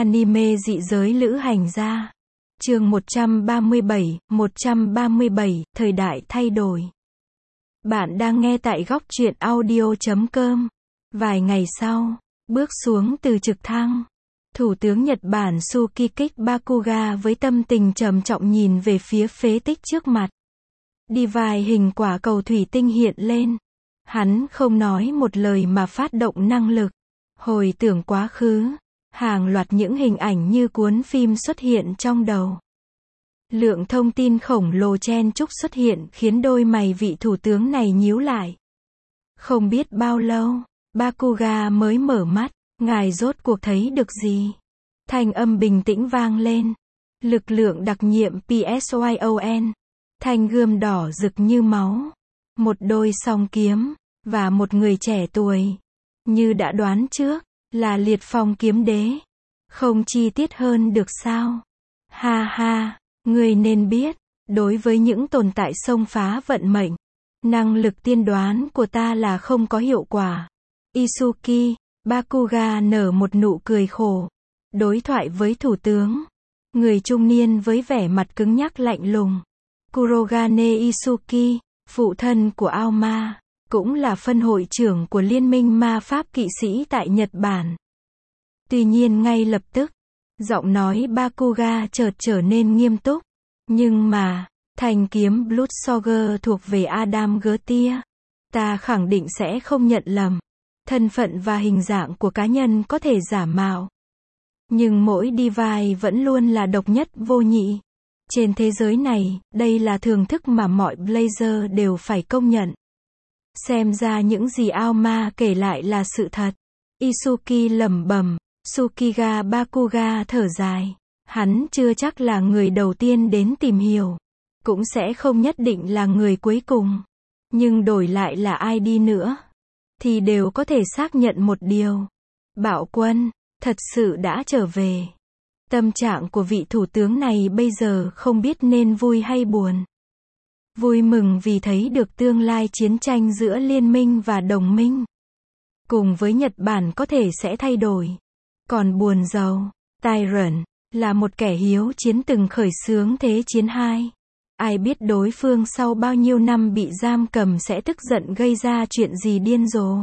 Anime dị giới lữ hành gia. Chương 137, thời đại thay đổi. Bạn đang nghe tại góc truyện audio.com. Vài ngày sau, bước xuống từ trực thăng, Thủ tướng Nhật Bản Sukikik Bakuga với tâm tình trầm trọng nhìn về phía phế tích trước mặt. Device hình quả cầu thủy tinh hiện lên. Hắn không nói một lời mà phát động năng lực. Hồi tưởng quá khứ. Hàng loạt những hình ảnh như cuốn phim xuất hiện trong đầu. Lượng thông tin khổng lồ chen chúc xuất hiện khiến đôi mày vị thủ tướng này nhíu lại. Không biết bao lâu, Bakuga mới mở mắt, ngài rốt cuộc thấy được gì? Thanh âm bình tĩnh vang lên. Lực lượng đặc nhiệm PSYON. Thanh gươm đỏ rực như máu. Một đôi song kiếm, và một người trẻ tuổi. Như đã đoán trước, là Liệt Phong kiếm đế. Không chi tiết hơn được sao? Ha ha, người nên biết, đối với những tồn tại xông phá vận mệnh, năng lực tiên đoán của ta là không có hiệu quả. Isuki, Bakuga nở một nụ cười khổ. Đối thoại với thủ tướng. Người trung niên với vẻ mặt cứng nhắc lạnh lùng. Kurogane Isuki, phụ thân của Aoma, cũng là phân hội trưởng của Liên minh Ma Pháp Kỵ sĩ tại Nhật Bản. Tuy nhiên ngay lập tức, giọng nói Bakuga chợt trở nên nghiêm túc. Nhưng mà, thanh kiếm Bloodsaga thuộc về Adam Gertia. Ta khẳng định sẽ không nhận lầm. Thân phận và hình dạng của cá nhân có thể giả mạo. Nhưng mỗi device vẫn luôn là độc nhất vô nhị. Trên thế giới này, đây là thưởng thức mà mọi Blazer đều phải công nhận. Xem ra những gì Aoma kể lại là sự thật. Isuki lẩm bẩm. Sukiga Bakuga thở dài. Hắn chưa chắc là người đầu tiên đến tìm hiểu. Cũng sẽ không nhất định là người cuối cùng. Nhưng đổi lại là ai đi nữa, thì đều có thể xác nhận một điều. Bạo quân, thật sự đã trở về. Tâm trạng của vị thủ tướng này bây giờ không biết nên vui hay buồn. Vui mừng vì thấy được tương lai chiến tranh giữa liên minh và đồng minh. Cùng với Nhật Bản có thể sẽ thay đổi. Còn buồn rầu, Tyrant, là một kẻ hiếu chiến từng khởi xướng Thế chiến 2. Ai biết đối phương sau bao nhiêu năm bị giam cầm sẽ tức giận gây ra chuyện gì điên rồ.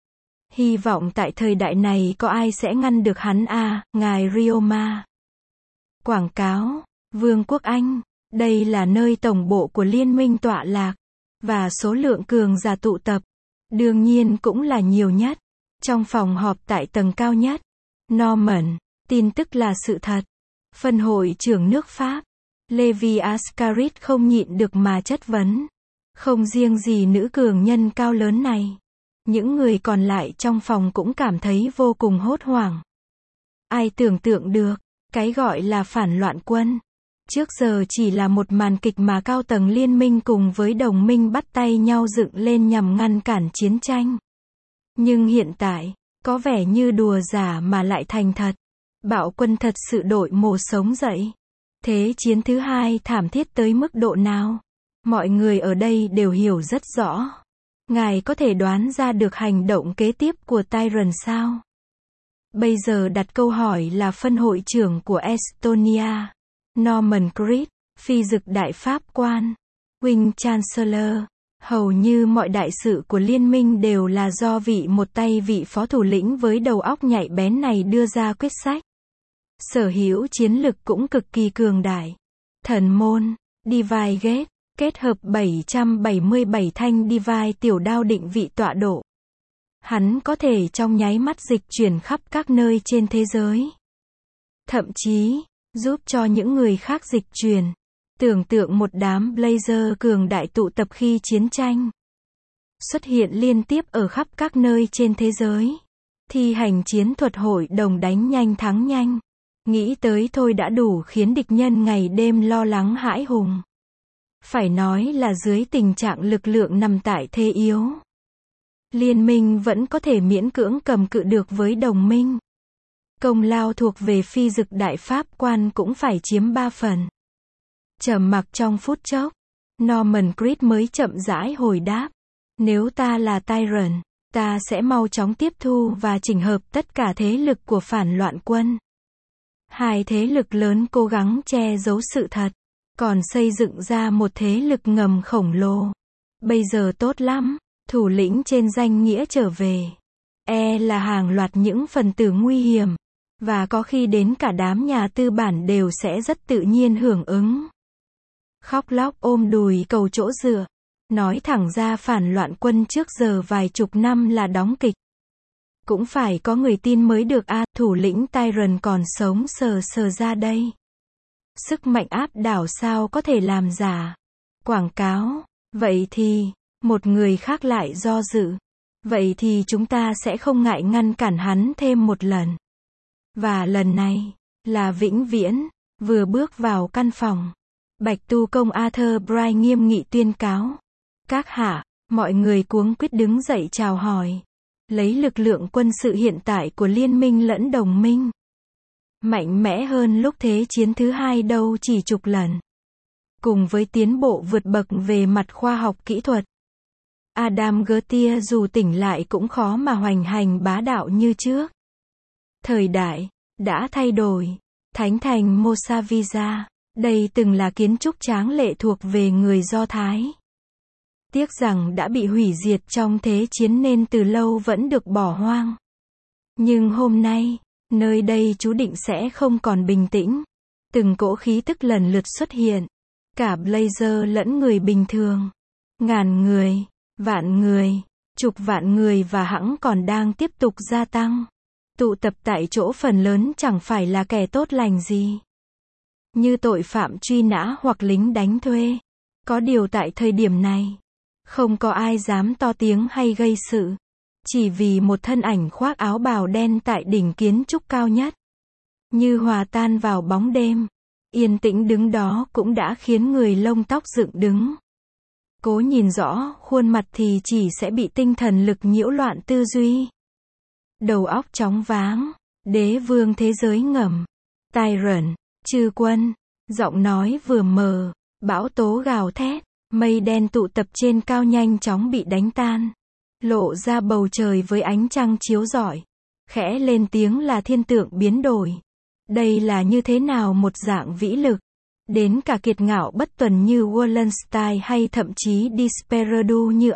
Hy vọng tại thời đại này có ai sẽ ngăn được hắn ngài Ryoma. Quảng cáo, Vương quốc Anh, đây là nơi tổng bộ của liên minh tọa lạc, và số lượng cường giả tụ tập, đương nhiên cũng là nhiều nhất. Trong phòng họp tại tầng cao nhất, Norman, tin tức là sự thật. Phân hội trưởng nước Pháp, Levi Ascaris không nhịn được mà chất vấn. Không riêng gì nữ cường nhân cao lớn này. Những người còn lại trong phòng cũng cảm thấy vô cùng hốt hoảng. Ai tưởng tượng được, cái gọi là phản loạn quân. Trước giờ chỉ là một màn kịch mà cao tầng liên minh cùng với đồng minh bắt tay nhau dựng lên nhằm ngăn cản chiến tranh. Nhưng hiện tại, có vẻ như đùa giả mà lại thành thật. Bạo quân thật sự đội mồ sống dậy. Thế chiến thứ 2 thảm thiết tới mức độ nào? Mọi người ở đây đều hiểu rất rõ. Ngài có thể đoán ra được hành động kế tiếp của Tyrant sao? Bây giờ đặt câu hỏi là phân hội trưởng của Estonia, Norman Creed, phi dực đại pháp quan, Wing Chancellor. Hầu như mọi đại sự của liên minh đều là do một vị phó thủ lĩnh với đầu óc nhạy bén này đưa ra quyết sách. Sở hữu chiến lực cũng cực kỳ cường đại. Thần môn, Device Gate, kết hợp 777 thanh Device tiểu đao định vị tọa độ. Hắn có thể trong nháy mắt dịch chuyển khắp các nơi trên thế giới. Thậm chí, giúp cho những người khác dịch chuyển. Tưởng tượng một đám Blazer cường đại tụ tập khi chiến tranh xuất hiện liên tiếp ở khắp các nơi trên thế giới. Thi hành chiến thuật hội đồng đánh nhanh thắng nhanh. Nghĩ tới thôi đã đủ khiến địch nhân ngày đêm lo lắng hãi hùng. Phải nói là dưới tình trạng lực lượng nằm tại thế yếu, liên minh vẫn có thể miễn cưỡng cầm cự được với đồng minh. Công lao thuộc về phi dực đại pháp quan cũng phải chiếm 3 phần. Trầm mặc trong phút chốc, Norman Creed mới chậm rãi hồi đáp. Nếu ta là Tyrant, ta sẽ mau chóng tiếp thu và chỉnh hợp tất cả thế lực của phản loạn quân. Hai thế lực lớn cố gắng che giấu sự thật, còn xây dựng ra một thế lực ngầm khổng lồ. Bây giờ tốt lắm, thủ lĩnh trên danh nghĩa trở về. Là hàng loạt những phần tử nguy hiểm, và có khi đến cả đám nhà tư bản đều sẽ rất tự nhiên hưởng ứng. Khóc lóc ôm đùi cầu chỗ dựa. Nói thẳng ra phản loạn quân trước giờ vài chục năm là đóng kịch. Cũng phải có người tin mới được thủ lĩnh Tyron còn sống sờ sờ ra đây. Sức mạnh áp đảo sao có thể làm giả. Quảng cáo. Vậy thì, một người khác lại do dự. Vậy thì chúng ta sẽ không ngại ngăn cản hắn thêm một lần. Và lần này, là vĩnh viễn. Vừa bước vào căn phòng, Bạch Tu Công Arthur Bray nghiêm nghị tuyên cáo. Các hạ, mọi người cuống quýt đứng dậy chào hỏi. Lấy lực lượng quân sự hiện tại của liên minh lẫn đồng minh. Mạnh mẽ hơn lúc Thế chiến thứ hai đâu chỉ chục lần. Cùng với tiến bộ vượt bậc về mặt khoa học kỹ thuật. Adam Gertier dù tỉnh lại cũng khó mà hoành hành bá đạo như trước. Thời đại đã thay đổi. Thánh thành Mosavija, đây từng là kiến trúc tráng lệ thuộc về người Do Thái. Tiếc rằng đã bị hủy diệt trong Thế chiến nên từ lâu vẫn được bỏ hoang. Nhưng hôm nay, nơi đây chú định sẽ không còn bình tĩnh. Từng cỗ khí tức lần lượt xuất hiện. Cả Blazer lẫn người bình thường. Ngàn người, vạn người, chục vạn người và hẵng còn đang tiếp tục gia tăng. Tụ tập tại chỗ phần lớn chẳng phải là kẻ tốt lành gì. Như tội phạm truy nã hoặc lính đánh thuê. Có điều tại thời điểm này, không có ai dám to tiếng hay gây sự. Chỉ vì một thân ảnh khoác áo bào đen tại đỉnh kiến trúc cao nhất. Như hòa tan vào bóng đêm. Yên tĩnh đứng đó cũng đã khiến người lông tóc dựng đứng. Cố nhìn rõ khuôn mặt thì chỉ sẽ bị tinh thần lực nhiễu loạn tư duy. Đầu óc chóng váng. Đế vương thế giới ngầm. Tyron, chư quân. Giọng nói vừa mờ. Bão tố gào thét. Mây đen tụ tập trên cao nhanh chóng bị đánh tan. Lộ ra bầu trời với ánh trăng chiếu rọi. Khẽ lên tiếng là thiên tượng biến đổi. Đây là như thế nào một dạng vĩ lực. Đến cả kiệt ngạo bất tuần như Wallenstein hay thậm chí Desperado như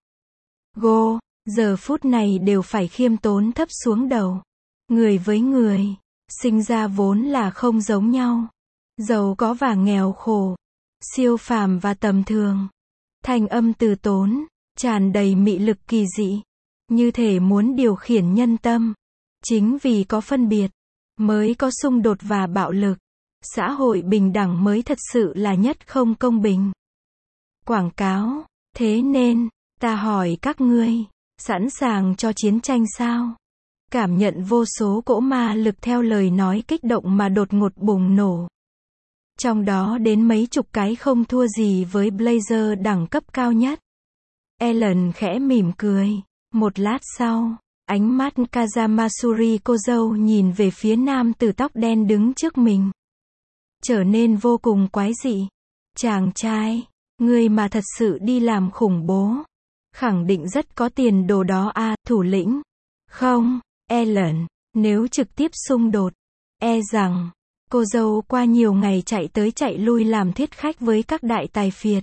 Go. Giờ phút này đều phải khiêm tốn thấp xuống đầu. Người với người, sinh ra vốn là không giống nhau. Giàu có và nghèo khổ, siêu phàm và tầm thường. Thanh âm từ tốn, tràn đầy mị lực kỳ dị. Như thể muốn điều khiển nhân tâm. Chính vì có phân biệt, mới có xung đột và bạo lực. Xã hội bình đẳng mới thật sự là nhất không công bình. Quảng cáo, thế nên, ta hỏi các ngươi, sẵn sàng cho chiến tranh sao? Cảm nhận vô số cỗ ma lực theo lời nói kích động mà đột ngột bùng nổ. Trong đó đến mấy chục cái không thua gì với Blazer đẳng cấp cao nhất. Ellen khẽ mỉm cười. Một lát sau, ánh mắt Kazamasuri cô dâu nhìn về phía nam tử tóc đen đứng trước mình. Trở nên vô cùng quái dị. Chàng trai, ngươi mà thật sự đi làm khủng bố. Khẳng định rất có tiền đồ đó thủ lĩnh. Không, Ellen, nếu trực tiếp xung đột, rằng, cô dâu qua nhiều ngày chạy tới chạy lui làm thiết khách với các đại tài phiệt.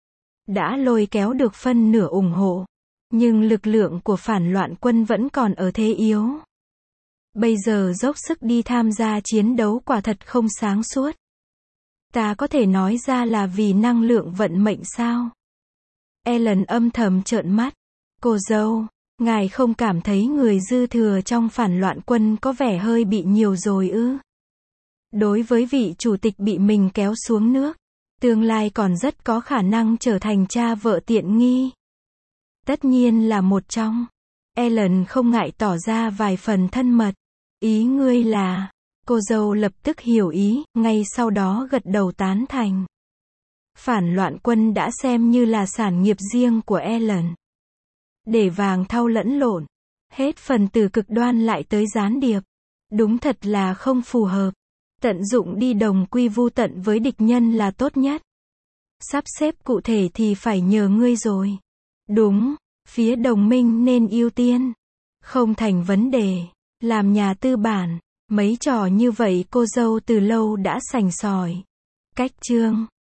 Đã lôi kéo được phân nửa ủng hộ. Nhưng lực lượng của phản loạn quân vẫn còn ở thế yếu. Bây giờ dốc sức đi tham gia chiến đấu quả thật không sáng suốt. Ta có thể nói ra là vì năng lượng vận mệnh sao? Ellen âm thầm trợn mắt. Cô dâu, ngài không cảm thấy người dư thừa trong phản loạn quân có vẻ hơi bị nhiều rồi ư? Đối với vị chủ tịch bị mình kéo xuống nước, tương lai còn rất có khả năng trở thành cha vợ tiện nghi. Tất nhiên là một trong. Ellen không ngại tỏ ra vài phần thân mật. Ý ngươi là... Cô dâu lập tức hiểu ý, ngay sau đó gật đầu tán thành. Phản loạn quân đã xem như là sản nghiệp riêng của Ellen. Để vàng thau lẫn lộn. Hết phần từ cực đoan lại tới gián điệp. Đúng thật là không phù hợp. Tận dụng đi đồng quy vu tận với địch nhân là tốt nhất. Sắp xếp cụ thể thì phải nhờ ngươi rồi. Đúng, phía đồng minh nên ưu tiên. Không thành vấn đề. Làm nhà tư bản, Mấy trò như vậy cô dâu từ lâu đã sành sỏi. Cách chương